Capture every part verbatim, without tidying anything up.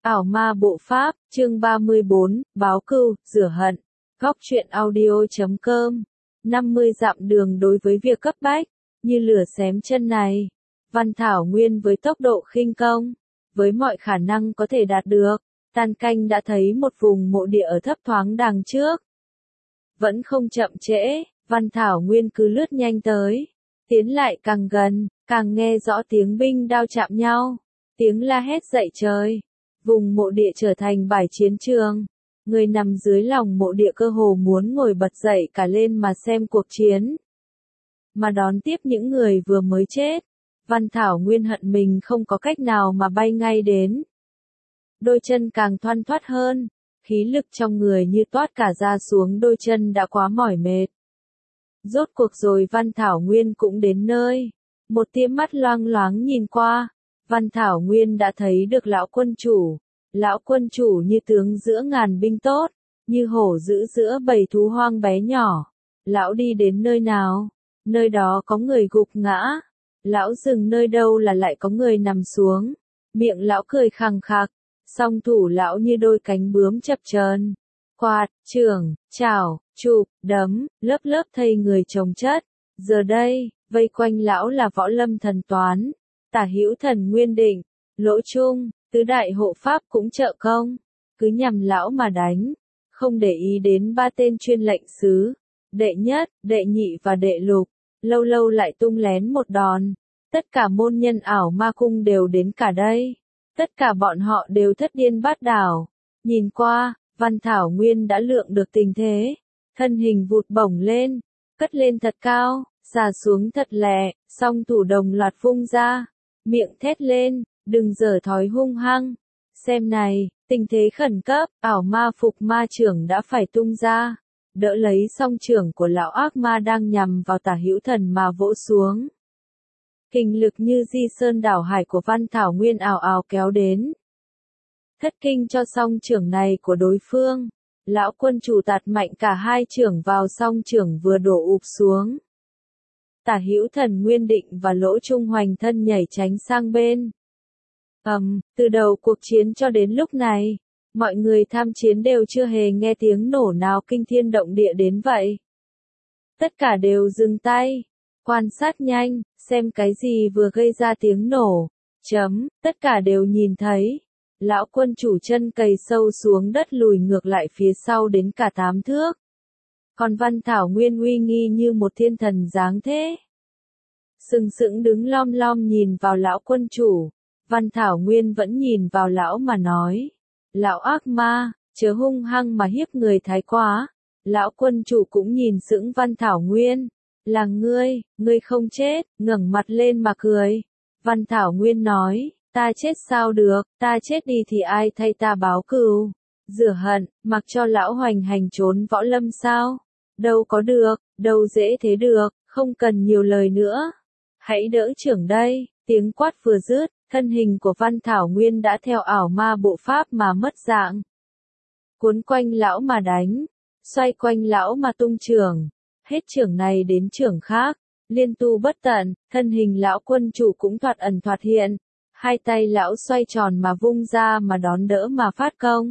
Ảo ma bộ pháp, chương ba mươi bốn, báo cừu, rửa hận. Góc truyện audio.com. năm mươi dặm đường đối với việc cấp bách, như lửa xém chân này. Văn Thảo Nguyên với tốc độ khinh công, với mọi khả năng có thể đạt được, Tan Canh đã thấy một vùng mộ địa ở thấp thoáng đằng trước. Vẫn không chậm trễ, Văn Thảo Nguyên cứ lướt nhanh tới, tiến lại càng gần, càng nghe rõ tiếng binh đao chạm nhau, tiếng la hét dậy trời. Vùng mộ địa trở thành bãi chiến trường. Người nằm dưới lòng mộ địa cơ hồ muốn ngồi bật dậy cả lên mà xem cuộc chiến. Mà đón tiếp những người vừa mới chết. Văn Thảo Nguyên hận mình không có cách nào mà bay ngay đến. Đôi chân càng thoăn thoắt hơn. Khí lực trong người như toát cả ra xuống đôi chân đã quá mỏi mệt. Rốt cuộc rồi Văn Thảo Nguyên cũng đến nơi. Một tia mắt loang loáng nhìn qua. Văn Thảo Nguyên đã thấy được lão quân chủ. Lão quân chủ như tướng giữa ngàn binh tốt, như hổ dữ giữa bầy thú hoang bé nhỏ. Lão đi đến nơi nào? Nơi đó có người gục ngã. Lão dừng nơi đâu là lại có người nằm xuống. Miệng lão cười khằng khặc, song thủ lão như đôi cánh bướm chập chờn. Quạt, chưởng, chảo, chụp, đấm, lớp lớp thây người chồng chất. Giờ đây, vây quanh lão là Võ Lâm Thần Toán, Tả Hữu Thần Nguyên Định, Lỗ Trung, tứ đại hộ pháp cũng trợ công, cứ nhằm lão mà đánh, không để ý đến ba tên chuyên lệnh sứ, đệ nhất, đệ nhị và đệ lục, lâu lâu lại tung lén một đòn. Tất cả môn nhân ảo ma cung đều đến cả đây, tất cả bọn họ đều thất điên bát đảo. Nhìn qua, Văn Thảo Nguyên đã lượng được tình thế, thân hình vụt bổng lên, cất lên thật cao, xà xuống thật lẹ, song thủ đồng loạt vung ra, miệng thét lên. Đừng giở thói hung hăng. Xem này, tình thế khẩn cấp, ảo ma phục ma trưởng đã phải tung ra. Đỡ lấy song trưởng của lão ác ma đang nhằm vào Tả Hữu Thần mà vỗ xuống. Kình lực như di sơn đảo hải của Văn Thảo Nguyên ào ào kéo đến. Thất kinh cho song trưởng này của đối phương. Lão quân chủ tạt mạnh cả hai trưởng vào song trưởng vừa đổ ụp xuống. Tả Hữu Thần Nguyên Định và Lỗ Trung hoành thân nhảy tránh sang bên. Ầm, um, từ đầu cuộc chiến cho đến lúc này, mọi người tham chiến đều chưa hề nghe tiếng nổ nào kinh thiên động địa đến vậy. Tất cả đều dừng tay, quan sát nhanh, xem cái gì vừa gây ra tiếng nổ. Chấm, tất cả đều nhìn thấy. Lão quân chủ chân cày sâu xuống đất lùi ngược lại phía sau đến cả tám thước. Còn Văn Thảo Nguyên uy nghi như một thiên thần dáng thế. Sừng sững đứng lom lom nhìn vào lão quân chủ. Văn Thảo Nguyên vẫn nhìn vào lão mà nói. Lão ác ma, chớ hung hăng mà hiếp người thái quá. Lão quân chủ cũng nhìn sững Văn Thảo Nguyên. Là ngươi, ngươi không chết, ngẩng mặt lên mà cười. Văn Thảo Nguyên nói, ta chết sao được, ta chết đi thì ai thay ta báo cừu. Rửa hận, mặc cho lão hoành hành trốn võ lâm sao? Đâu có được, đâu dễ thế được, không cần nhiều lời nữa. Hãy đỡ trưởng đây, tiếng quát vừa dứt. Thân hình của Văn Thảo Nguyên đã theo ảo ma bộ pháp mà mất dạng. Cuốn quanh lão mà đánh, xoay quanh lão mà tung trưởng, hết trưởng này đến trưởng khác, liên tu bất tận, thân hình lão quân chủ cũng thoạt ẩn thoạt hiện, hai tay lão xoay tròn mà vung ra mà đón đỡ mà phát công.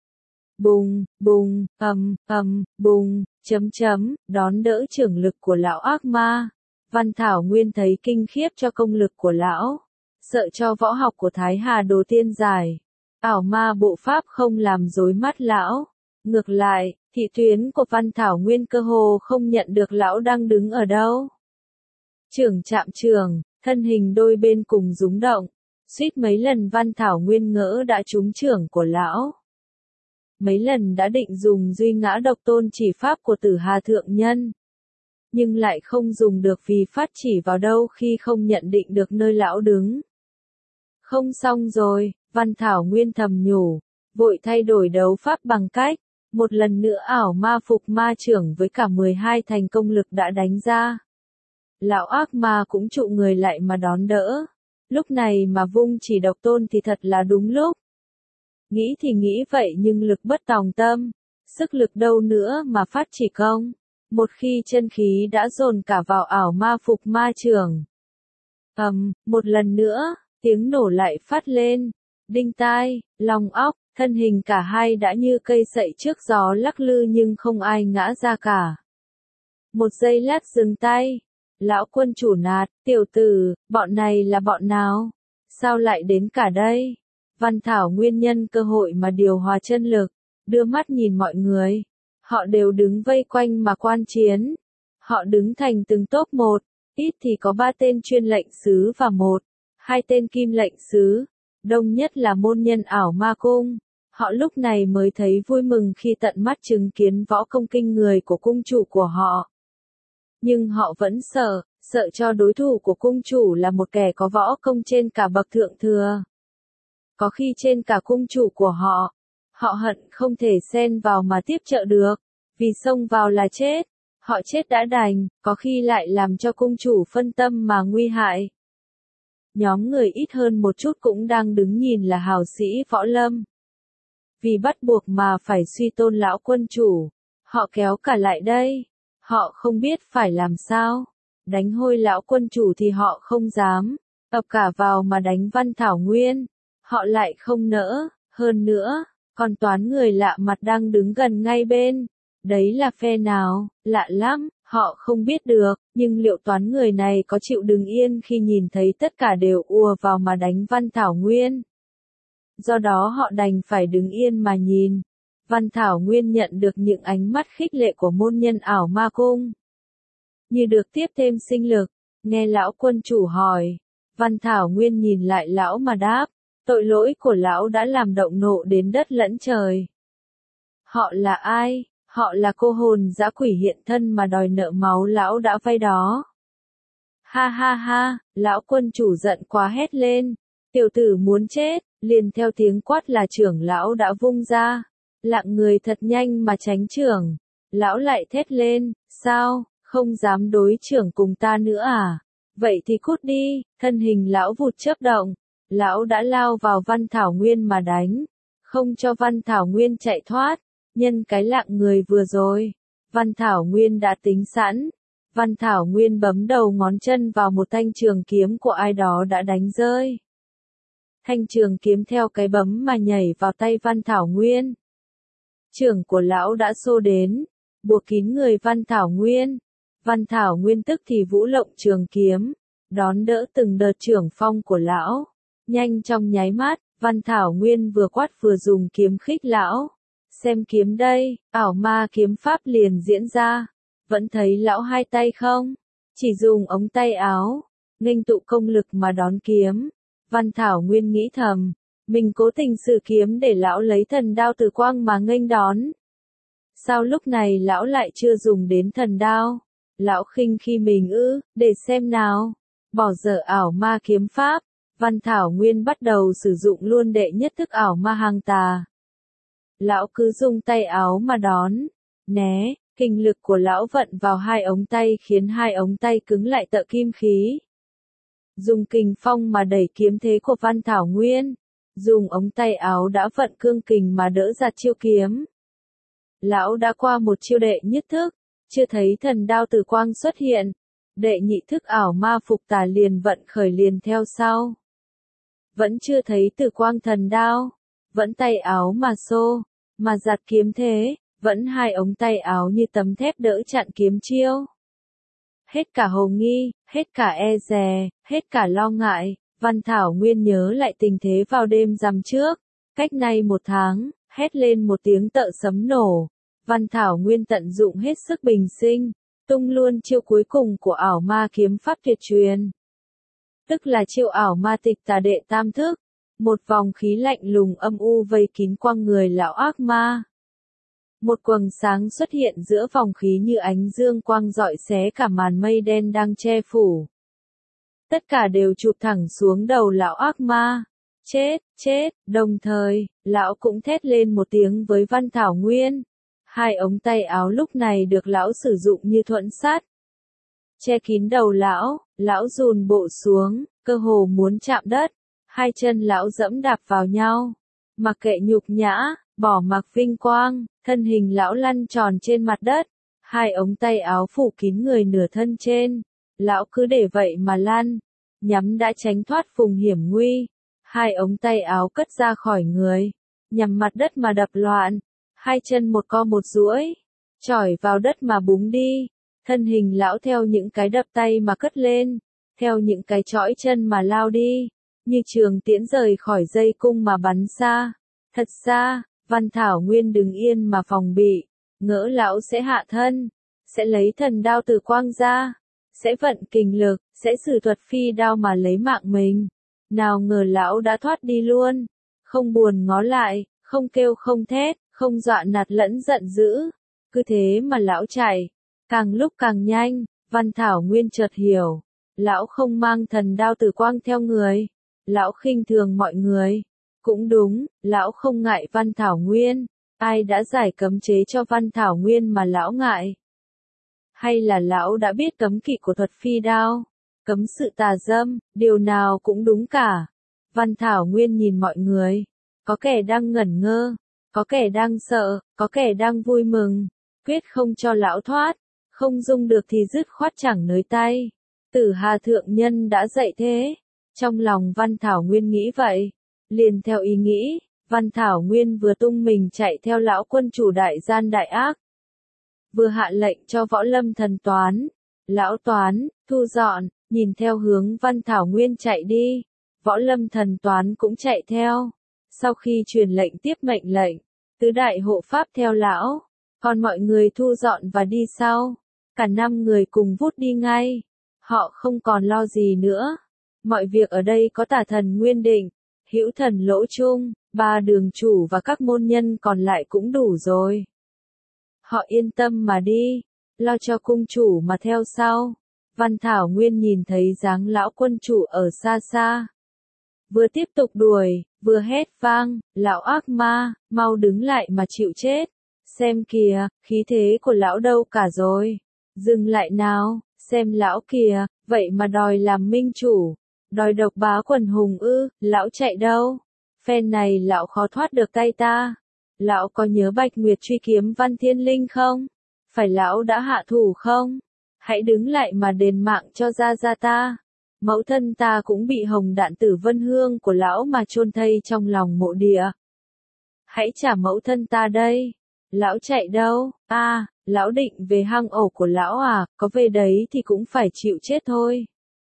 Bùng, bùng, ầm, ầm, bùng, chấm chấm, đón đỡ trưởng lực của lão ác ma. Văn Thảo Nguyên thấy kinh khiếp cho công lực của lão. Sợ cho võ học của Thái Hà Đồ Tiên giải. Ảo ma bộ pháp không làm rối mắt lão. Ngược lại, thị tuyến của Văn Thảo Nguyên cơ hồ không nhận được lão đang đứng ở đâu. Trưởng chạm trường, thân hình đôi bên cùng rúng động. Suýt mấy lần Văn Thảo Nguyên ngỡ đã trúng trưởng của lão. Mấy lần đã định dùng duy ngã độc tôn chỉ pháp của Tử Hà Thượng Nhân. Nhưng lại không dùng được vì phát chỉ vào đâu khi không nhận định được nơi lão đứng. Không xong rồi, Văn Thảo Nguyên thầm nhủ, vội thay đổi đấu pháp bằng cách, một lần nữa ảo ma phục ma trưởng với cả mười hai thành công lực đã đánh ra. Lão ác ma cũng trụ người lại mà đón đỡ, lúc này mà vung chỉ độc tôn thì thật là đúng lúc. Nghĩ thì nghĩ vậy nhưng lực bất tòng tâm, sức lực đâu nữa mà phát chỉ công, một khi chân khí đã dồn cả vào ảo ma phục ma trưởng. Ầm, um, một lần nữa. Tiếng nổ lại phát lên, đinh tai, lòng óc, thân hình cả hai đã như cây sậy trước gió lắc lư nhưng không ai ngã ra cả. Một giây lát dừng tay, lão quân chủ nạt, tiểu tử, bọn này là bọn nào? Sao lại đến cả đây? Văn Thảo Nguyên nhân cơ hội mà điều hòa chân lực, đưa mắt nhìn mọi người. Họ đều đứng vây quanh mà quan chiến. Họ đứng thành từng tốp một, ít thì có ba tên chuyên lệnh sứ và một, hai tên kim lệnh sứ. Đông nhất là môn nhân ảo ma cung. Họ lúc này mới thấy vui mừng khi tận mắt chứng kiến võ công kinh người của cung chủ của họ. Nhưng họ vẫn sợ, sợ cho đối thủ của cung chủ là một kẻ có võ công trên cả bậc thượng thừa. Có khi trên cả cung chủ của họ. Họ hận không thể xen vào mà tiếp trợ được, vì xông vào là chết. Họ chết đã đành, có khi lại làm cho cung chủ phân tâm mà nguy hại. Nhóm người ít hơn một chút cũng đang đứng nhìn là hào sĩ võ lâm. Vì bắt buộc mà phải suy tôn lão quân chủ, họ kéo cả lại đây. Họ không biết phải làm sao. Đánh hôi lão quân chủ thì họ không dám, ập cả vào mà đánh Văn Thảo Nguyên. Họ lại không nỡ, hơn nữa, còn toán người lạ mặt đang đứng gần ngay bên. Đấy là phe nào, lạ lắm, họ không biết được, nhưng liệu toán người này có chịu đứng yên khi nhìn thấy tất cả đều ùa vào mà đánh Văn Thảo Nguyên? Do đó họ đành phải đứng yên mà nhìn. Văn Thảo Nguyên nhận được những ánh mắt khích lệ của môn nhân ảo ma cung. Như được tiếp thêm sinh lực, nghe lão quân chủ hỏi. Văn Thảo Nguyên nhìn lại lão mà đáp, tội lỗi của lão đã làm động nộ đến đất lẫn trời. Họ là ai? Họ là cô hồn dã quỷ hiện thân mà đòi nợ máu lão đã vay đó. Ha ha ha, lão quân chủ giận quá hét lên. Tiểu tử muốn chết, liền theo tiếng quát là trưởng lão đã vung ra. Lạng người thật nhanh mà tránh trưởng. Lão lại thét lên, sao, không dám đối trưởng cùng ta nữa à? Vậy thì cút đi, thân hình lão vụt chớp động. Lão đã lao vào Văn Thảo Nguyên mà đánh. Không cho Văn Thảo Nguyên chạy thoát. Nhân cái lạng người vừa rồi, Văn Thảo Nguyên đã tính sẵn. Văn Thảo Nguyên bấm đầu ngón chân vào một thanh trường kiếm của ai đó đã đánh rơi. Thanh trường kiếm theo cái bấm mà nhảy vào tay Văn Thảo Nguyên. Trưởng của lão đã xô đến, buộc kín người Văn Thảo Nguyên. Văn Thảo Nguyên tức thì vũ lộng trường kiếm, đón đỡ từng đợt trưởng phong của lão. Nhanh trong nháy mắt, Văn Thảo Nguyên vừa quát vừa dùng kiếm khích lão. Xem kiếm đây, ảo ma kiếm pháp liền diễn ra. Vẫn thấy lão hai tay không? Chỉ dùng ống tay áo, nghênh tụ công lực mà đón kiếm. Văn Thảo Nguyên nghĩ thầm, mình cố tình sử kiếm để lão lấy thần đao từ quang mà nghênh đón. Sao lúc này lão lại chưa dùng đến thần đao? Lão khinh khi mình ư, để xem nào. Bỏ dở ảo ma kiếm pháp, Văn Thảo Nguyên bắt đầu sử dụng luôn đệ nhất thức ảo ma hàng tà. Lão cứ dùng tay áo mà đón, né, kinh lực của lão vận vào hai ống tay khiến hai ống tay cứng lại tợ kim khí. Dùng kình phong mà đẩy kiếm thế của Văn Thảo Nguyên, dùng ống tay áo đã vận cương kình mà đỡ giạt chiêu kiếm. Lão đã qua một chiêu đệ nhất thức, chưa thấy thần đao từ quang xuất hiện, đệ nhị thức ảo ma phục tà liền vận khởi liền theo sau. Vẫn chưa thấy từ quang thần đao, vẫn tay áo mà xô, mà giạt kiếm thế, vẫn hai ống tay áo như tấm thép đỡ chặn kiếm chiêu. Hết cả hồ nghi, hết cả e dè, hết cả lo ngại, Văn Thảo Nguyên nhớ lại tình thế vào đêm rằm trước, cách nay một tháng, hét lên một tiếng tợ sấm nổ. Văn Thảo Nguyên tận dụng hết sức bình sinh, tung luôn chiêu cuối cùng của ảo ma kiếm pháp tuyệt truyền. Tức là chiêu ảo ma tịch tà đệ tam thức. Một vòng khí lạnh lùng âm u vây kín quanh người lão ác ma. Một quầng sáng xuất hiện giữa vòng khí như ánh dương quang rọi xé cả màn mây đen đang che phủ. Tất cả đều chụp thẳng xuống đầu lão ác ma. Chết, chết, đồng thời, lão cũng thét lên một tiếng với Văn Thảo Nguyên. Hai ống tay áo lúc này được lão sử dụng như thuẫn sắt. Che kín đầu lão, lão dùn bộ xuống, cơ hồ muốn chạm đất. Hai chân lão dẫm đạp vào nhau. Mặc kệ nhục nhã, bỏ mặc vinh quang, thân hình lão lăn tròn trên mặt đất. Hai ống tay áo phủ kín người nửa thân trên. Lão cứ để vậy mà lăn, nhắm đã tránh thoát vùng hiểm nguy. hai ống tay áo cất ra khỏi người, nhằm mặt đất mà đập loạn, hai chân một co một duỗi, chỏi vào đất mà búng đi, thân hình lão theo những cái đập tay mà cất lên, theo những cái chõi chân mà lao đi, như trường tiễn rời khỏi dây cung mà bắn xa. Thật xa, Văn Thảo Nguyên đứng yên mà phòng bị, ngỡ lão sẽ hạ thân, sẽ lấy thần đao từ quang ra, sẽ vận kình lực, sẽ sử thuật phi đao mà lấy mạng mình. Nào ngờ lão đã thoát đi luôn, không buồn ngó lại, không kêu không thét, không dọa nạt lẫn giận dữ, cứ thế mà lão chạy, càng lúc càng nhanh. Văn Thảo Nguyên chợt hiểu, lão không mang thần đao tử quang theo người, lão khinh thường mọi người. Cũng đúng, lão không ngại Văn Thảo Nguyên, ai đã giải cấm chế cho Văn Thảo Nguyên mà lão ngại? Hay là lão đã biết cấm kỵ của thuật phi đao, cấm sự tà dâm, điều nào cũng đúng cả. Văn Thảo Nguyên nhìn mọi người, có kẻ đang ngẩn ngơ, có kẻ đang sợ, có kẻ đang vui mừng, quyết không cho lão thoát, không dung được thì dứt khoát chẳng nới tay. Tử Hà Thượng Nhân đã dạy thế, trong lòng Văn Thảo Nguyên nghĩ vậy, liền theo ý nghĩ, Văn Thảo Nguyên vừa tung mình chạy theo lão quân chủ đại gian đại ác, vừa hạ lệnh cho Võ Lâm Thần Toán, Lão Toán, thu dọn, nhìn theo hướng Văn Thảo Nguyên chạy đi, Võ Lâm Thần Toán cũng chạy theo. Sau khi truyền lệnh tiếp mệnh lệnh, tứ đại hộ pháp theo lão, còn mọi người thu dọn và đi sau. Cả năm người cùng vút đi ngay, họ không còn lo gì nữa. Mọi việc ở đây có Tả Thần Nguyên Định, Hữu Thần Lỗ Trung, ba đường chủ và các môn nhân còn lại cũng đủ rồi. Họ yên tâm mà đi, lo cho cung chủ mà theo sau. Văn Thảo Nguyên nhìn thấy dáng lão quân chủ ở xa xa, vừa tiếp tục đuổi, vừa hét vang, lão ác ma, mau đứng lại mà chịu chết. Xem kìa, khí thế của lão đâu cả rồi. Dừng lại nào, xem lão kìa, vậy mà đòi làm minh chủ, đòi độc bá quần hùng ư, lão chạy đâu? Phen này lão khó thoát được tay ta. Lão có nhớ Bạch Nguyệt truy kiếm Văn Thiên Linh không? Phải lão đã hạ thủ không? Hãy đứng lại mà đền mạng cho gia gia ta. Mẫu thân ta cũng bị hồng đạn tử vân hương của lão mà chôn thây trong lòng mộ địa. Hãy trả mẫu thân ta đây. Lão chạy đâu? A, à, lão định về hang ổ của lão à, có về đấy thì cũng phải chịu chết thôi.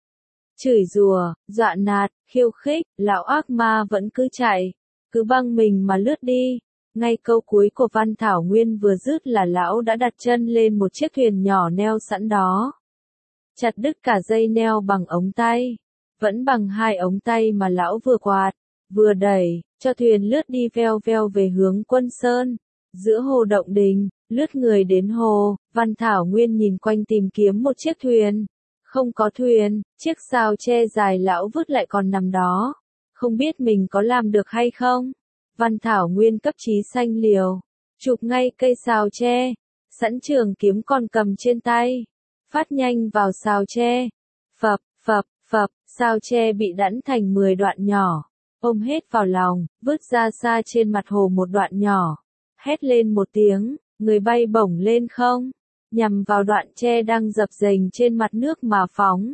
Chửi rủa, dọa nạt, khiêu khích, lão ác ma vẫn cứ chạy, cứ băng mình mà lướt đi. Ngay câu cuối của Văn Thảo Nguyên vừa dứt là lão đã đặt chân lên một chiếc thuyền nhỏ neo sẵn đó. Chặt đứt cả dây neo bằng ống tay, vẫn bằng hai ống tay mà lão vừa quạt, vừa đẩy, cho thuyền lướt đi veo veo về hướng Quân Sơn. Giữa hồ Động Đình, lướt người đến hồ, Văn Thảo Nguyên nhìn quanh tìm kiếm một chiếc thuyền. Không có thuyền, chiếc sào tre dài lão vứt lại còn nằm đó. Không biết mình có làm được hay không? Văn Thảo Nguyên cấp chí xanh liều, chụp ngay cây sào tre, sẵn trường kiếm còn cầm trên tay, phát nhanh vào sào tre. Phập, phập, phập, sào tre bị đẵn thành mười đoạn nhỏ, ôm hết vào lòng, vứt ra xa trên mặt hồ một đoạn nhỏ. Hét lên một tiếng, người bay bổng lên không, nhằm vào đoạn tre đang dập dềnh trên mặt nước mà phóng.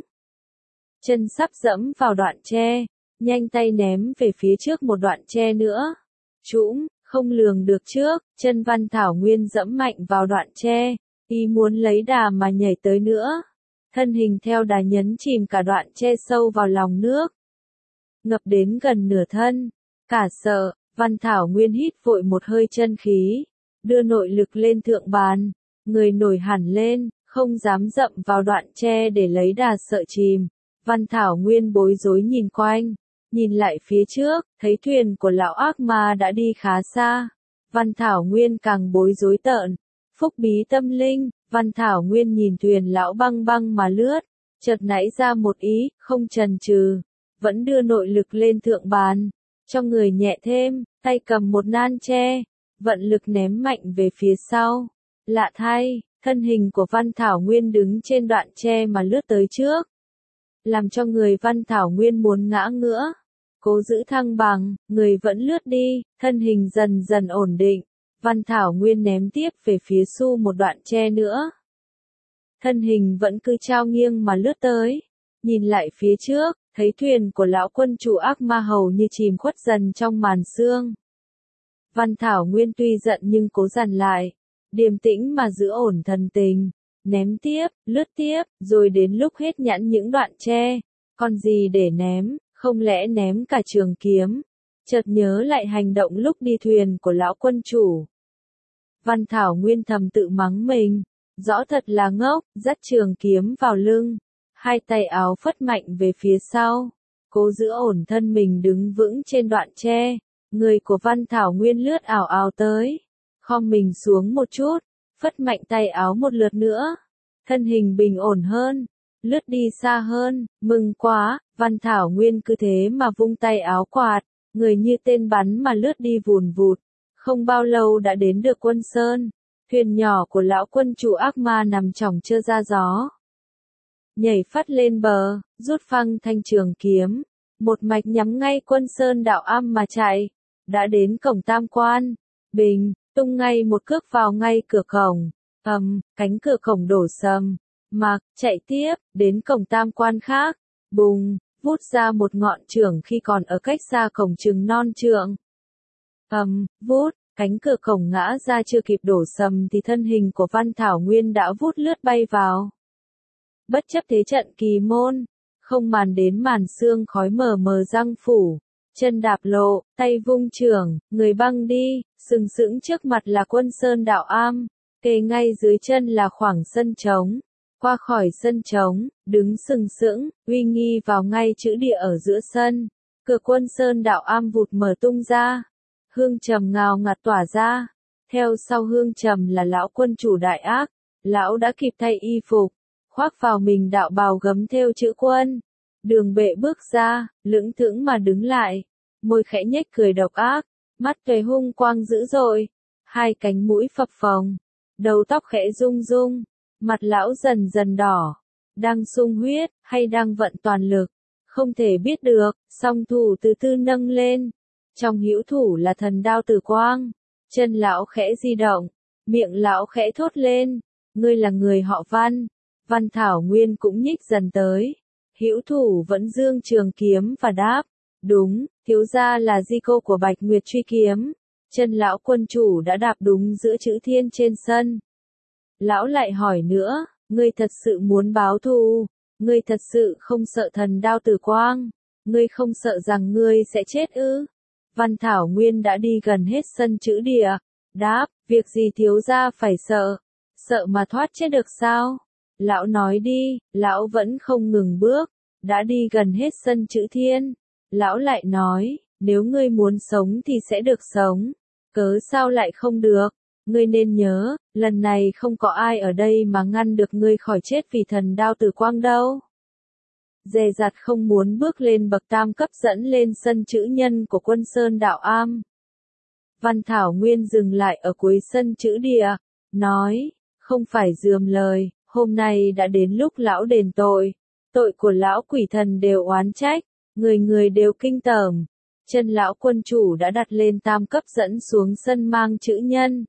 Chân sắp dẫm vào đoạn tre, nhanh tay ném về phía trước một đoạn tre nữa. Trũng, không lường được trước, chân Văn Thảo Nguyên dẫm mạnh vào đoạn tre, y muốn lấy đà mà nhảy tới nữa. Thân hình theo đà nhấn chìm cả đoạn tre sâu vào lòng nước. Ngập đến gần nửa thân, cả sợ, Văn Thảo Nguyên hít vội một hơi chân khí, đưa nội lực lên thượng bàn, người nổi hẳn lên, không dám dậm vào đoạn tre để lấy đà sợ chìm. Văn Thảo Nguyên bối rối nhìn quanh, nhìn lại phía trước, thấy thuyền của lão ác ma đã đi khá xa. Văn Thảo Nguyên càng bối rối tợn. Phúc bí tâm linh, Văn Thảo Nguyên nhìn thuyền lão băng băng mà lướt, chợt nảy ra một ý, không chần chừ, vẫn đưa nội lực lên thượng bàn, cho người nhẹ thêm, tay cầm một nan tre, vận lực ném mạnh về phía sau. Lạ thay, thân hình của Văn Thảo Nguyên đứng trên đoạn tre mà lướt tới trước, làm cho người Văn Thảo Nguyên muốn ngã ngửa. Cố giữ thăng bằng, người vẫn lướt đi, thân hình dần dần ổn định. Văn Thảo Nguyên ném tiếp về phía Su một đoạn tre nữa. Thân hình vẫn cứ trao nghiêng mà lướt tới. Nhìn lại phía trước, thấy thuyền của lão quân chủ ác ma hầu như chìm khuất dần trong màn sương. Văn Thảo Nguyên tuy giận nhưng cố dằn lại, điềm tĩnh mà giữ ổn thần tình, ném tiếp, lướt tiếp, rồi đến lúc hết nhãn những đoạn tre, còn gì để ném, không lẽ ném cả trường kiếm. Chợt nhớ lại hành động lúc đi thuyền của lão quân chủ. Văn Thảo Nguyên thầm tự mắng mình, rõ thật là ngốc, dắt trường kiếm vào lưng, hai tay áo phất mạnh về phía sau, cố giữ ổn thân mình đứng vững trên đoạn tre. Người của Văn Thảo Nguyên lướt ảo ảo tới, khom mình xuống một chút, phất mạnh tay áo một lượt nữa, thân hình bình ổn hơn, lướt đi xa hơn, mừng quá, Văn Thảo Nguyên cứ thế mà vung tay áo quạt, người như tên bắn mà lướt đi vùn vụt, không bao lâu đã đến được Quân Sơn, thuyền nhỏ của lão quân chủ ác ma nằm chỏng trơ ra gió. Nhảy phát lên bờ, rút phăng thanh trường kiếm, một mạch nhắm ngay Quân Sơn đạo am mà chạy, đã đến cổng tam quan, bình, tung ngay một cước vào ngay cửa cổng, ầm, cánh cửa cổng đổ sầm, mặc, chạy tiếp, đến cổng tam quan khác, bùng, vút ra một ngọn chưởng khi còn ở cách xa cổng chừng non trượng. Ầm, vút, cánh cửa cổng ngã ra chưa kịp đổ sầm thì thân hình của Văn Thảo Nguyên đã vút lướt bay vào. Bất chấp thế trận kỳ môn, không màn đến màn sương khói mờ mờ răng phủ, chân đạp lộ, tay vung chưởng, người băng đi, sừng sững trước mặt là Quân Sơn đạo am, kề ngay dưới chân là khoảng sân trống. Qua khỏi sân trống, đứng sừng sững, uy nghi vào ngay chữ địa ở giữa sân, cửa Quân Sơn đạo am vụt mở tung ra, hương trầm ngào ngạt tỏa ra, theo sau hương trầm là lão quân chủ đại ác, lão đã kịp thay y phục, khoác vào mình đạo bào gấm thêu chữ quân, đường bệ bước ra, lững thững mà đứng lại, môi khẽ nhếch cười độc ác, mắt tuế hung quang dữ dội, hai cánh mũi phập phồng, đầu tóc khẽ rung rung. Mặt lão dần dần đỏ, đang sung huyết, hay đang vận toàn lực, không thể biết được, song thủ từ từ nâng lên. Trong hữu thủ là thần đao tử quang, chân lão khẽ di động, miệng lão khẽ thốt lên, ngươi là người họ Văn. Văn Thảo Nguyên cũng nhích dần tới, hữu thủ vẫn dương trường kiếm và đáp, đúng, thiếu gia là di cô của Bạch Nguyệt truy kiếm. Chân lão quân chủ đã đạp đúng giữa chữ thiên trên sân. Lão lại hỏi nữa, ngươi thật sự muốn báo thù, ngươi thật sự không sợ thần đao tử quang, ngươi không sợ rằng ngươi sẽ chết ư? Văn Thảo Nguyên đã đi gần hết sân chữ địa, đáp, việc gì thiếu gia phải sợ, sợ mà thoát chết được sao? Lão nói đi, lão vẫn không ngừng bước, đã đi gần hết sân chữ thiên. Lão lại nói, nếu ngươi muốn sống thì sẽ được sống, cớ sao lại không được? Ngươi nên nhớ, lần này không có ai ở đây mà ngăn được ngươi khỏi chết vì thần đao tử quang đâu. Dè dặt không muốn bước lên bậc tam cấp dẫn lên sân chữ nhân của Quân Sơn đạo am. Văn Thảo Nguyên dừng lại ở cuối sân chữ địa, nói, không phải dườm lời, hôm nay đã đến lúc lão đền tội, tội của lão quỷ thần đều oán trách, người người đều kinh tởm. Chân lão quân chủ đã đặt lên tam cấp dẫn xuống sân mang chữ nhân.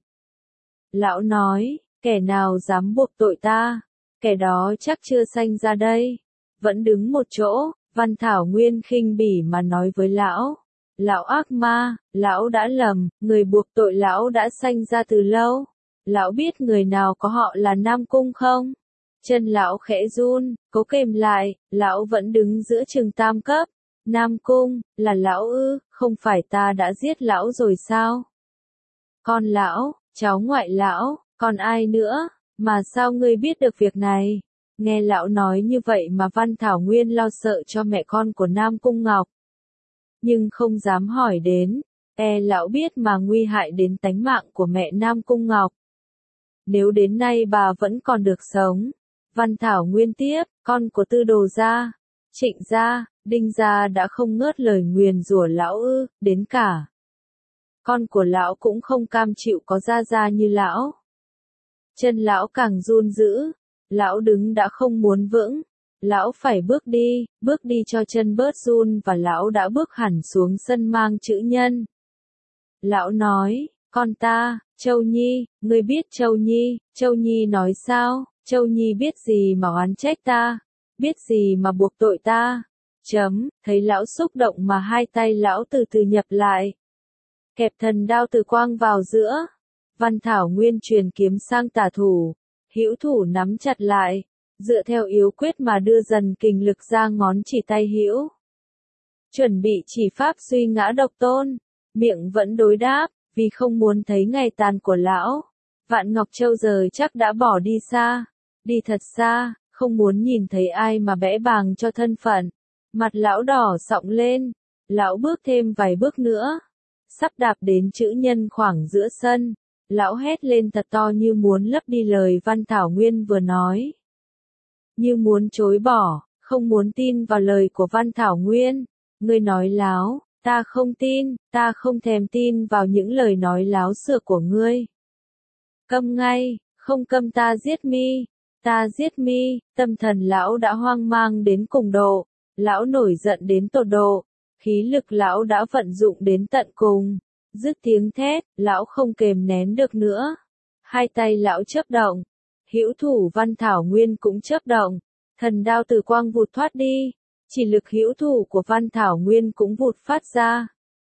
Lão nói, kẻ nào dám buộc tội ta, kẻ đó chắc chưa sanh ra đây. Vẫn đứng một chỗ, Văn Thảo Nguyên khinh bỉ mà nói với lão. Lão ác ma, lão đã lầm, người buộc tội lão đã sanh ra từ lâu. Lão biết người nào có họ là Nam Cung không? Chân lão khẽ run, cố kềm lại, lão vẫn đứng giữa trường tam cấp. Nam Cung, là lão ư, không phải ta đã giết lão rồi sao? Con lão, cháu ngoại lão, còn ai nữa, mà sao ngươi biết được việc này? Nghe lão nói như vậy mà Văn Thảo Nguyên lo sợ cho mẹ con của Nam Cung Ngọc. Nhưng không dám hỏi đến, e lão biết mà nguy hại đến tánh mạng của mẹ Nam Cung Ngọc. Nếu đến nay bà vẫn còn được sống, Văn Thảo Nguyên tiếp, con của Tư Đồ gia, Trịnh gia, Đinh gia đã không ngớt lời nguyền rủa lão ư, đến cả con của lão cũng không cam chịu có gia gia như lão. Chân lão càng run dữ, lão đứng đã không muốn vững, lão phải bước đi, bước đi cho chân bớt run và lão đã bước hẳn xuống sân mang chữ nhân. Lão nói, con ta, Châu Nhi, ngươi biết Châu Nhi, Châu Nhi nói sao, Châu Nhi biết gì mà oán trách ta, biết gì mà buộc tội ta. Chấm, thấy lão xúc động mà hai tay lão từ từ nhập lại. Kẹp thần đao từ quang vào giữa. Văn Thảo Nguyên truyền kiếm sang tả thủ. Hữu thủ nắm chặt lại. Dựa theo yếu quyết mà đưa dần kình lực ra ngón chỉ tay hữu. Chuẩn bị chỉ pháp suy ngã độc tôn. Miệng vẫn đối đáp, vì không muốn thấy ngày tàn của lão. Vạn Ngọc Châu giờ chắc đã bỏ đi xa. Đi thật xa, không muốn nhìn thấy ai mà bẽ bàng cho thân phận. Mặt lão đỏ sọng lên. Lão bước thêm vài bước nữa. Sắp đạp đến chữ nhân khoảng giữa sân. Lão hét lên thật to như muốn lấp đi lời Văn Thảo Nguyên vừa nói. Như muốn chối bỏ, không muốn tin vào lời của Văn Thảo Nguyên. Ngươi nói láo, ta không tin, ta không thèm tin vào những lời nói láo xược của ngươi. Câm ngay, không câm ta giết mi, ta giết mi, tâm thần lão đã hoang mang đến cùng độ, lão nổi giận đến tột độ, khí lực lão đã vận dụng đến tận cùng, dứt tiếng thét, lão không kềm nén được nữa. Hai tay lão chớp động, hữu thủ Văn Thảo Nguyên cũng chớp động, thần đao từ quang vụt thoát đi, chỉ lực hữu thủ của Văn Thảo Nguyên cũng vụt phát ra.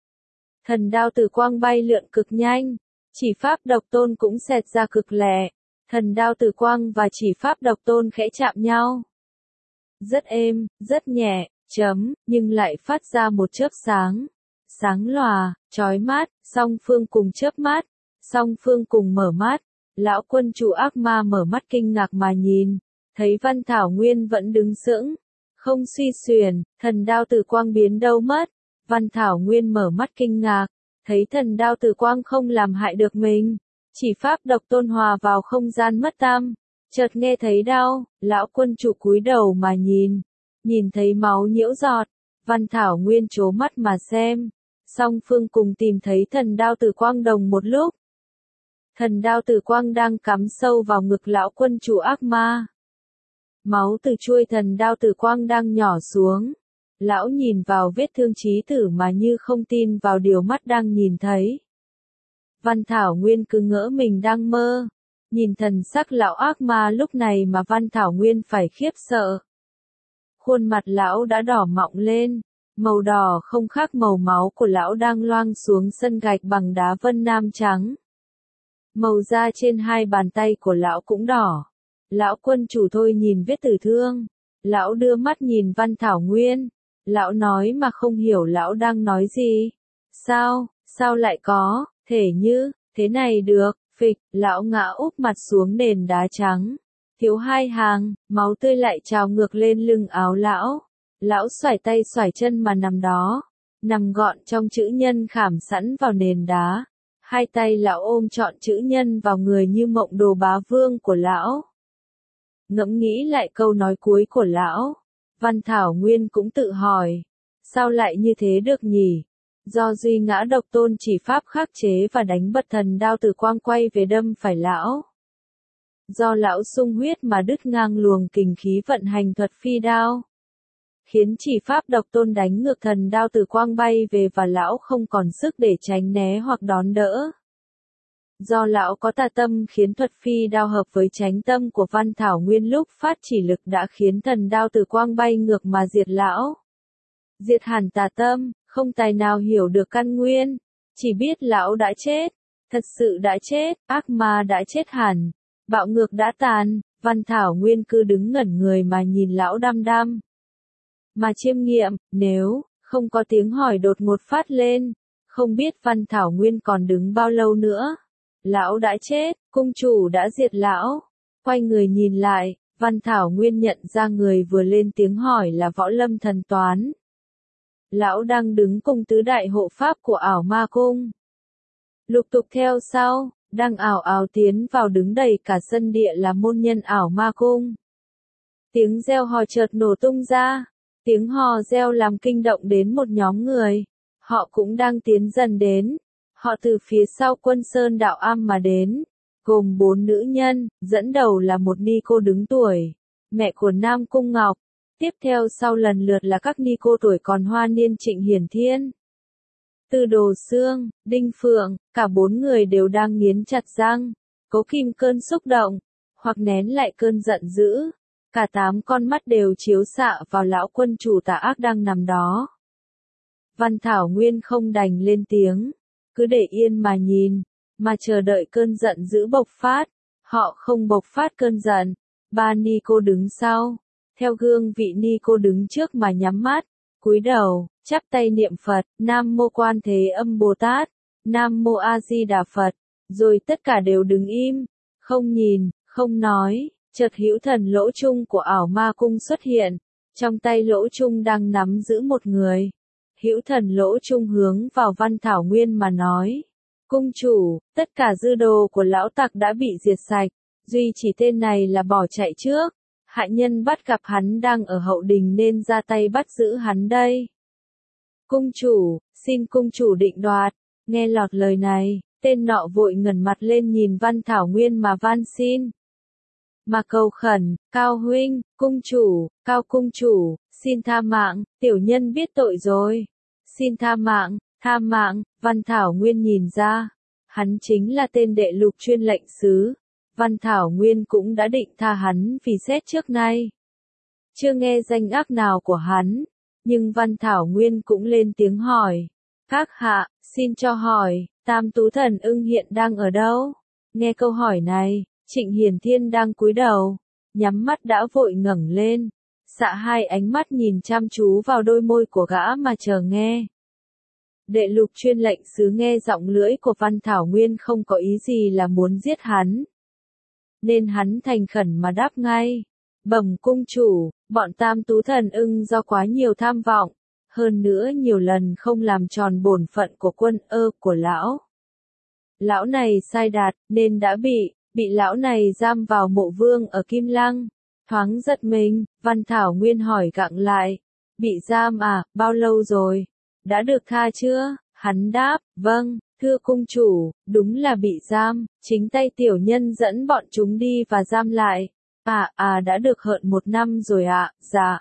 Thần đao từ quang bay lượn cực nhanh, chỉ pháp độc tôn cũng xẹt ra cực lẹ, thần đao từ quang và chỉ pháp độc tôn khẽ chạm nhau. Rất êm, rất nhẹ, chấm, nhưng lại phát ra một chớp sáng. Sáng lòa, chói mắt, song phương cùng chớp mắt, song phương cùng mở mắt, lão quân chủ ác ma mở mắt kinh ngạc mà nhìn, thấy Văn Thảo Nguyên vẫn đứng sững, không suy xuyển, thần đao từ quang biến đâu mất, Văn Thảo Nguyên mở mắt kinh ngạc, thấy thần đao từ quang không làm hại được mình, chỉ pháp độc tôn hòa vào không gian mất tăm, chợt nghe thấy đau, lão quân chủ cúi đầu mà nhìn, nhìn thấy máu nhiễu giọt, Văn Thảo Nguyên trố mắt mà xem. Song phương cùng tìm thấy thần đao từ quang đồng một lúc. Thần đao từ quang đang cắm sâu vào ngực lão quân chủ ác ma. Máu từ chuôi thần đao từ quang đang nhỏ xuống. Lão nhìn vào vết thương chí tử mà như không tin vào điều mắt đang nhìn thấy. Văn Thảo Nguyên cứ ngỡ mình đang mơ. Nhìn thần sắc lão ác ma lúc này mà Văn Thảo Nguyên phải khiếp sợ. Khuôn mặt lão đã đỏ mọng lên. Màu đỏ không khác màu máu của lão đang loang xuống sân gạch bằng đá vân nam trắng. Màu da trên hai bàn tay của lão cũng đỏ. Lão quân chủ thôi nhìn vết tử thương. Lão đưa mắt nhìn Văn Thảo Nguyên. Lão nói mà không hiểu lão đang nói gì. Sao, sao lại có, thể như, thế này được, phịch, lão ngã úp mặt xuống nền đá trắng. Thiếu hai hàng, máu tươi lại trào ngược lên lưng áo lão. Lão xoải tay xoải chân mà nằm đó, nằm gọn trong chữ nhân khảm sẵn vào nền đá. Hai tay lão ôm trọn chữ nhân vào người như mộng đồ bá vương của lão. Ngẫm nghĩ lại câu nói cuối của lão, Văn Thảo Nguyên cũng tự hỏi, sao lại như thế được nhỉ? Do duy ngã độc tôn chỉ pháp khắc chế và đánh bật thần đao từ quang quay về đâm phải lão. Do lão sung huyết mà đứt ngang luồng kình khí vận hành thuật phi đao. Khiến chỉ pháp độc tôn đánh ngược thần đao từ quang bay về và lão không còn sức để tránh né hoặc đón đỡ. Do lão có tà tâm khiến thuật phi đao hợp với chánh tâm của Văn Thảo Nguyên lúc phát chỉ lực đã khiến thần đao từ quang bay ngược mà diệt lão. Diệt hẳn tà tâm, không tài nào hiểu được căn nguyên, chỉ biết lão đã chết, thật sự đã chết, ác ma đã chết hẳn, bạo ngược đã tàn, Văn Thảo Nguyên cứ đứng ngẩn người mà nhìn lão đăm đăm. Mà chiêm nghiệm, nếu, không có tiếng hỏi đột ngột phát lên, không biết Văn Thảo Nguyên còn đứng bao lâu nữa. Lão đã chết, cung chủ đã diệt lão. Quay người nhìn lại, Văn Thảo Nguyên nhận ra người vừa lên tiếng hỏi là Võ Lâm Thần Toán. Lão đang đứng cùng tứ đại hộ pháp của ảo ma cung. Lục tục theo sau, đang ảo ảo tiến vào đứng đầy cả sân địa là môn nhân ảo ma cung. Tiếng reo hò chợt nổ tung ra. Tiếng hò reo làm kinh động đến một nhóm người. Họ cũng đang tiến dần đến. Họ từ phía sau Quân Sơn Đạo Am mà đến. Gồm bốn nữ nhân, dẫn đầu là một ni cô đứng tuổi. Mẹ của Nam Cung Ngọc. Tiếp theo sau lần lượt là các ni cô tuổi còn hoa niên Trịnh Hiển Thiên. Từ Đồ Xương, Đinh Phượng, cả bốn người đều đang nghiến chặt răng. Cố kìm cơn xúc động, hoặc nén lại cơn giận dữ. Cả tám con mắt đều chiếu xạ vào lão quân chủ tà ác đang nằm đó. Văn Thảo Nguyên không đành lên tiếng, cứ để yên mà nhìn, mà chờ đợi cơn giận dữ bộc phát. Họ không bộc phát cơn giận. Ba ni cô đứng sau, theo gương vị ni cô đứng trước mà nhắm mắt, cúi đầu, chắp tay niệm Phật, Nam Mô Quan Thế Âm Bồ Tát, Nam Mô A Di Đà Phật, rồi tất cả đều đứng im, không nhìn, không nói. Chợt hữu thần Lỗ Trung của ảo ma cung xuất hiện, trong tay Lỗ Trung đang nắm giữ một người. Hữu thần Lỗ Trung hướng vào Văn Thảo Nguyên mà nói, cung chủ, tất cả dư đồ của lão tặc đã bị diệt sạch, duy chỉ tên này là bỏ chạy trước. Hạ nhân bắt gặp hắn đang ở hậu đình nên ra tay bắt giữ hắn đây. Cung chủ, xin cung chủ định đoạt. Nghe lọt lời này, tên nọ vội ngẩng mặt lên nhìn Văn Thảo Nguyên mà van xin. Mà cầu khẩn, Cao huynh, cung chủ, Cao cung chủ, xin tha mạng, tiểu nhân biết tội rồi. Xin tha mạng, tha mạng. Văn Thảo Nguyên nhìn ra, hắn chính là tên đệ lục chuyên lệnh sứ. Văn Thảo Nguyên cũng đã định tha hắn vì xét trước nay chưa nghe danh ác nào của hắn, nhưng Văn Thảo Nguyên cũng lên tiếng hỏi. Các hạ, xin cho hỏi, Tam Tú Thần Ưng hiện đang ở đâu? Nghe câu hỏi này, Trịnh Hiền Thiên đang cúi đầu, nhắm mắt đã vội ngẩng lên, xạ hai ánh mắt nhìn chăm chú vào đôi môi của gã mà chờ nghe. Đệ lục chuyên lệnh sứ nghe giọng lưỡi của Văn Thảo Nguyên không có ý gì là muốn giết hắn, nên hắn thành khẩn mà đáp ngay. Bẩm cung chủ, bọn Tam Tú Thần Ưng do quá nhiều tham vọng, hơn nữa nhiều lần không làm tròn bổn phận của quân ơ của lão. Lão này sai đạt, nên đã bị, bị lão này giam vào mộ vương ở Kim Lăng. Thoáng giật mình, Văn Thảo Nguyên hỏi gặng lại. Bị giam à, bao lâu rồi? Đã được tha chưa? Hắn đáp, vâng, thưa cung chủ, đúng là bị giam, chính tay tiểu nhân dẫn bọn chúng đi và giam lại. À, à đã được hơn một năm rồi ạ, à, dạ.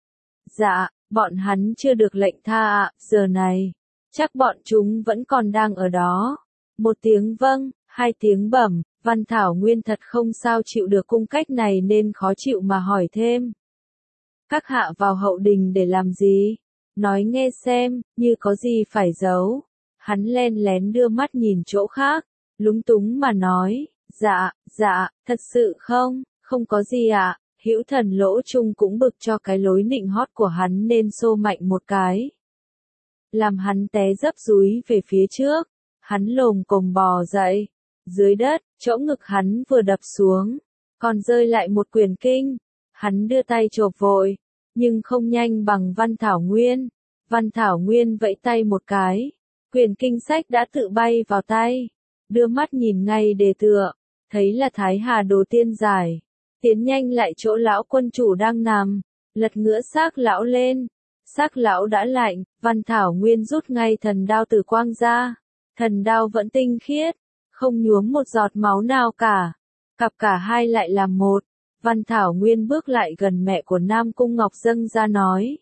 Dạ, bọn hắn chưa được lệnh tha ạ, à, giờ này. Chắc bọn chúng vẫn còn đang ở đó. Một tiếng vâng, hai tiếng bẩm, Văn Thảo Nguyên thật không sao chịu được cung cách này nên khó chịu mà hỏi thêm. Các hạ vào hậu đình để làm gì? Nói nghe xem, như có gì phải giấu. Hắn len lén đưa mắt nhìn chỗ khác, lúng túng mà nói, dạ, dạ, thật sự không, không có gì ạ. À. Hữu thần Lỗ Trung cũng bực cho cái lối nịnh hót của hắn nên xô mạnh một cái, làm hắn té dấp dúi về phía trước. Hắn lồm cồm bò dậy, dưới đất, chỗ ngực hắn vừa đập xuống, còn rơi lại một quyển kinh. Hắn đưa tay chộp vội, nhưng không nhanh bằng Văn Thảo Nguyên. Văn Thảo Nguyên vẫy tay một cái, quyển kinh sách đã tự bay vào tay. Đưa mắt nhìn ngay đề tựa, thấy là Thái Hà Đồ Tiên Giải. Tiến nhanh lại chỗ lão quân chủ đang nằm, lật ngửa xác lão lên. Xác lão đã lạnh, Văn Thảo Nguyên rút ngay thần đao tử quang ra. Thần đao vẫn tinh khiết, không nhuốm một giọt máu nào cả. Cặp cả hai lại làm một. Văn Thảo Nguyên bước lại gần mẹ của Nam Cung Ngọc dâng ra nói.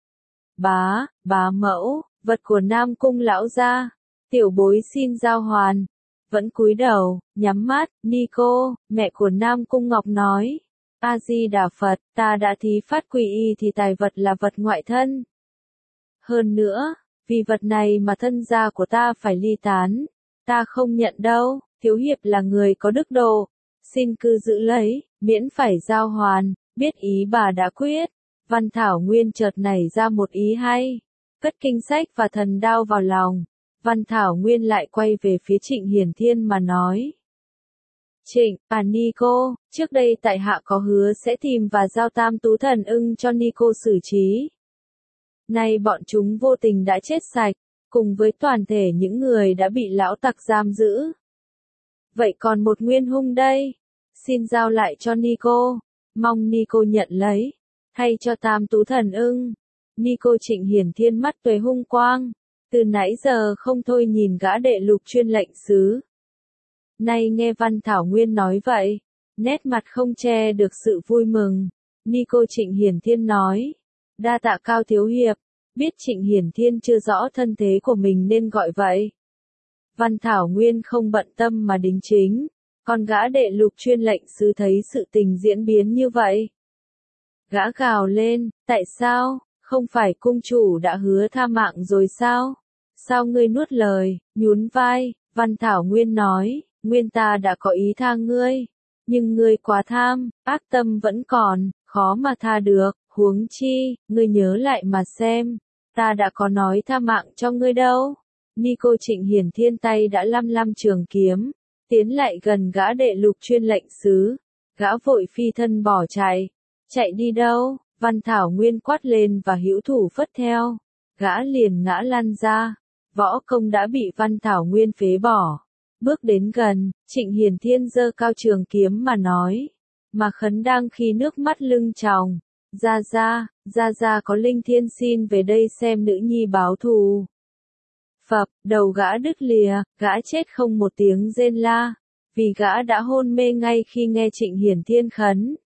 Bá, bá mẫu, vật của Nam Cung lão gia, tiểu bối xin giao hoàn. Vẫn cúi đầu, nhắm mắt, ni cô, mẹ của Nam Cung Ngọc nói. A Di Đà Phật, ta đã thí phát quy y thì tài vật là vật ngoại thân. Hơn nữa, vì vật này mà thân gia của ta phải ly tán. Ta không nhận đâu, thiếu hiệp là người có đức độ. Xin cứ giữ lấy, miễn phải giao hoàn, biết ý bà đã quyết. Văn Thảo Nguyên chợt nảy ra một ý hay. Cất kinh sách và thần đao vào lòng. Văn Thảo Nguyên lại quay về phía Trịnh Hiền Thiên mà nói. Trịnh, à ni cô, trước đây tại hạ có hứa sẽ tìm và giao Tam Tú Thần Ưng cho ni cô xử trí. Nay bọn chúng vô tình đã chết sạch, cùng với toàn thể những người đã bị lão tặc giam giữ. Vậy còn một nguyên hung đây, xin giao lại cho ni cô, mong ni cô nhận lấy, thay cho Tam Tú Thần Ưng. Ni cô Trịnh Hiền Thiên mắt tuế hung quang, từ nãy giờ không thôi nhìn gã đệ lục chuyên lệnh sứ. Nay nghe Văn Thảo Nguyên nói vậy, nét mặt không che được sự vui mừng. Ni cô Trịnh Hiền Thiên nói, đa tạ Cao thiếu hiệp, biết Trịnh Hiền Thiên chưa rõ thân thế của mình nên gọi vậy. Văn Thảo Nguyên không bận tâm mà đính chính, còn gã đệ lục chuyên lệnh sứ thấy sự tình diễn biến như vậy, Gã gào lên, tại sao, không phải cung chủ đã hứa tha mạng rồi sao? Sao ngươi nuốt lời, nhún vai, Văn Thảo Nguyên nói, nguyên ta đã có ý tha ngươi, nhưng ngươi quá tham, ác tâm vẫn còn, khó mà tha được, huống chi, ngươi nhớ lại mà xem, ta đã có nói tha mạng cho ngươi đâu. Nico Trịnh Hiển Thiên tay đã lăm lăm trường kiếm, tiến lại gần gã đệ lục chuyên lệnh sứ, gã vội phi thân bỏ chạy, chạy đi đâu? Văn Thảo Nguyên quát lên và hữu thủ phất theo, gã liền ngã lăn ra, võ công đã bị Văn Thảo Nguyên phế bỏ. Bước đến gần, Trịnh Hiển Thiên giơ cao trường kiếm mà nói, mà Khấn đang khi nước mắt lưng tròng, ra ra, ra ra có linh thiên xin về đây xem nữ nhi báo thù. Phập, đầu gã đứt lìa, gã chết không một tiếng rên la, vì gã đã hôn mê ngay khi nghe Trịnh Hiển Thiên khấn.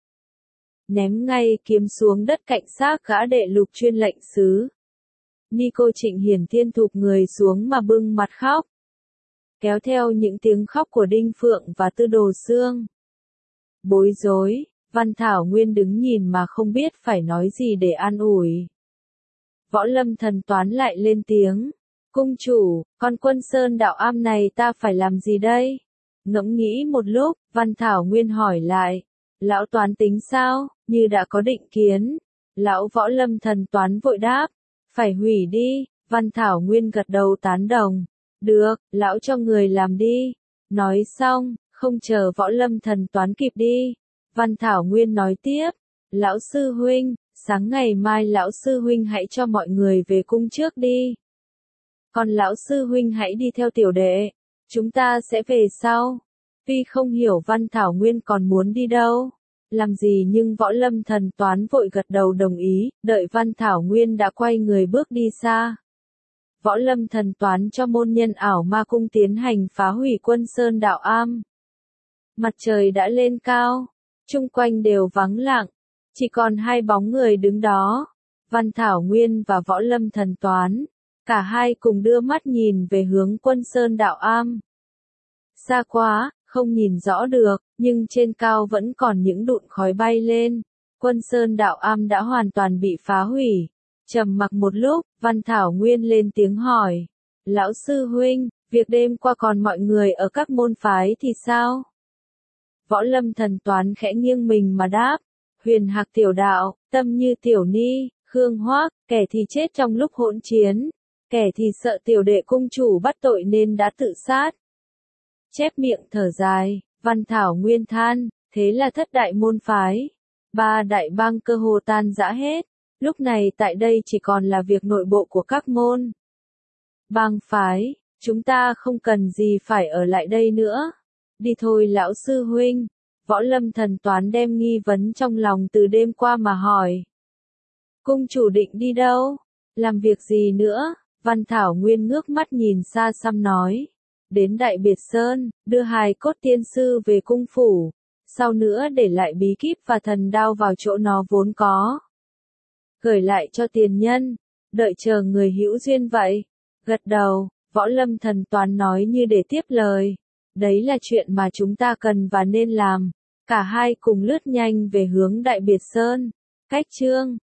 Ném ngay kiếm xuống đất cạnh xác gã đệ lục chuyên lệnh sứ. Nico Trịnh Hiển Thiên thụp người xuống mà bưng mặt khóc, kéo theo những tiếng khóc của Đinh Phượng và Tư Đồ Xương. Bối rối, Văn Thảo Nguyên đứng nhìn mà không biết phải nói gì để an ủi. Võ Lâm Thần Toán lại lên tiếng, cung chủ, con Quân Sơn đạo am này ta phải làm gì đây? Ngẫm nghĩ một lúc, Văn Thảo Nguyên hỏi lại, lão Toán tính sao, như đã có định kiến. Lão Võ Lâm Thần Toán vội đáp, phải hủy đi. Văn Thảo Nguyên gật đầu tán đồng, được, lão cho người làm đi. Nói xong, không chờ Võ Lâm Thần Toán kịp đi, Văn Thảo Nguyên nói tiếp, lão sư huynh, sáng ngày mai lão sư huynh hãy cho mọi người về cung trước đi. Còn lão sư huynh hãy đi theo tiểu đệ, chúng ta sẽ về sau. Tuy không hiểu Văn Thảo Nguyên còn muốn đi đâu, làm gì nhưng Võ Lâm Thần Toán vội gật đầu đồng ý, đợi Văn Thảo Nguyên đã quay người bước đi xa. Võ Lâm Thần Toán cho môn nhân ảo ma cung tiến hành phá hủy Quân Sơn đạo am. Mặt trời đã lên cao, chung quanh đều vắng lặng, chỉ còn hai bóng người đứng đó, Văn Thảo Nguyên và Võ Lâm Thần Toán. Cả hai cùng đưa mắt nhìn về hướng Quân Sơn đạo am. Xa quá, không nhìn rõ được, nhưng trên cao vẫn còn những đụn khói bay lên. Quân Sơn đạo am đã hoàn toàn bị phá hủy. Trầm mặc một lúc, Văn Thảo Nguyên lên tiếng hỏi. Lão sư huynh, việc đêm qua còn mọi người ở các môn phái thì sao? Võ Lâm Thần Toán khẽ nghiêng mình mà đáp. Huyền Hạc tiểu đạo, Tâm Như tiểu ni, Khương Hoác, kẻ thì chết trong lúc hỗn chiến. Kẻ thì sợ tiểu đệ cung chủ bắt tội nên đã tự sát. Chép miệng thở dài, Văn Thảo Nguyên than, thế là thất đại môn phái. Ba đại bang cơ hồ tan rã hết. Lúc này tại đây chỉ còn là việc nội bộ của các môn bang phái, chúng ta không cần gì phải ở lại đây nữa. Đi thôi lão sư huynh. Võ Lâm Thần Toán đem nghi vấn trong lòng từ đêm qua mà hỏi. Cung chủ định đi đâu? Làm việc gì nữa? Văn Thảo Nguyên ngước mắt nhìn xa xăm nói. Đến Đại Biệt Sơn, đưa hài cốt tiên sư về cung phủ. Sau nữa để lại bí kíp và thần đao vào chỗ nó vốn có. Gửi lại cho tiền nhân. Đợi chờ người hữu duyên vậy. Gật đầu, Võ Lâm Thần Toán nói như để tiếp lời. Đấy là chuyện mà chúng ta cần và nên làm. Cả hai cùng lướt nhanh về hướng Đại Biệt Sơn. Cách chương